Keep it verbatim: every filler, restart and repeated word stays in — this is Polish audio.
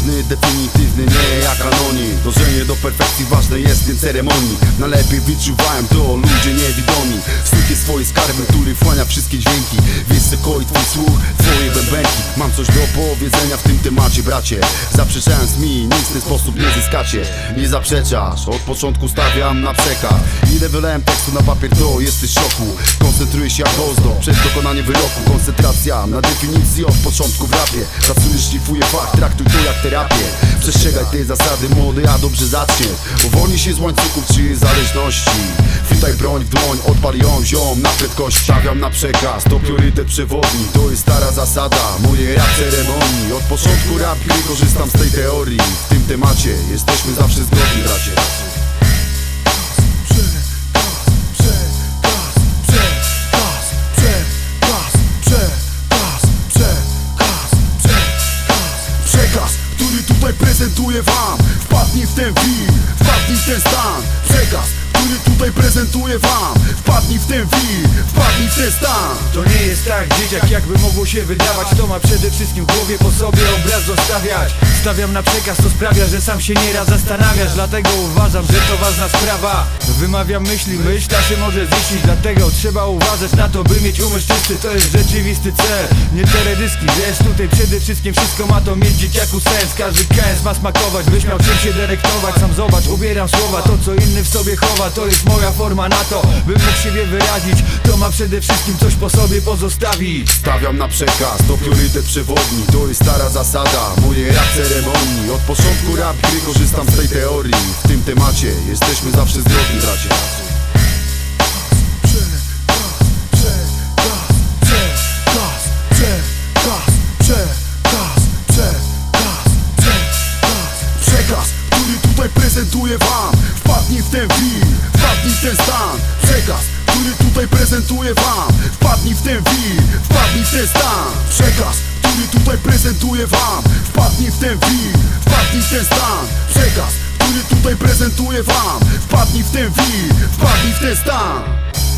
Pozytywny, definitywny, nie jak anonim. Dążenie do perfekcji ważne jest w tym ceremonii. Najlepiej wyczuwałem to ludzie niewidomi. Słuch jest swoje skarby, który wchłania wszystkie dźwięki. Wiesz se koi twój słuch, twoje bębenki. Mam coś do powiedzenia w tym temacie, bracie. Zaprzeczając mi, nic w ten sposób nie zyskacie. Nie zaprzeczasz, od początku stawiam na przekaz. Ile wylałem tekstu na papier, to jesteś w szoku. Koncentruję się jak ozdób przed dokonaniem wyroku. Koncentracja na definicji od początku w rapie. Pracujesz, szlifuję fakt, traktuj to jak terapię. Przestrzegaj tej zasady, młody, a dobrze zaczniesz. Uwolnij się z łańcuchów czyjej zależności. Chwytaj broń w dłoń, odpal ją, ziom na prędkość. Stawiam na przekaz, to priorytet przewodni. To jest stara zasada mojej rap ceremonii. Od początku rap gry korzystam z tej teorii. W tym temacie jesteśmy zawsze zgodni, bracie. Przekaz, który tutaj prezentuję wam. Wpadnij w ten wir, wpadnij w ten stan. Przekaz, który tutaj prezentuję wam. Wpadnij w ten wir, wpadnij w ten stan. To nie jest tak, dzieciak, jakby mogło się wydawać. To ma przede wszystkim w głowie po sobie obraz zostawiać. Stawiam na przekaz, to sprawia, że sam się nieraz zastanawiasz. Dlatego uważam, że to ważna sprawa. Wymawiam myśli, myśl ta się może ziścić. Dlatego trzeba uważać na to, by mieć umysł czysty. To jest rzeczywisty cel, nie teledyski. Wiesz, tutaj przede wszystkim wszystko ma to mieć, dzieciaku, sens. Każdy kęs ma smakować, byś miał czym się dyrektować. Sam zobacz, ubieram słowa, to co inny w sobie chowa. To jest moja forma na to, bym mógł siebie wyrazić. To ma przede wszystkim coś po sobie pozostawić. Stawiam na przekaz, to priorytet przewodni. To jest stara zasada mojej rap ceremonii. Od początku rap gry korzystam z tej teorii. W tym temacie jesteśmy zawsze zgodni, bracie. Przekaz, który tutaj prezentuję wam. Wpadnij w ten wir, wpadnij w ten stan. Przekaz, który tutaj prezentuję wam. Wpadnij w ten wir, wpadnij w ten stan. Przekaz, który tutaj prezentuję wam. Wpadnij w ten wir, wpadnij w ten stan. Przekaz, który tutaj prezentuję wam. Wpadnij w ten wir, wpadnij w ten stan.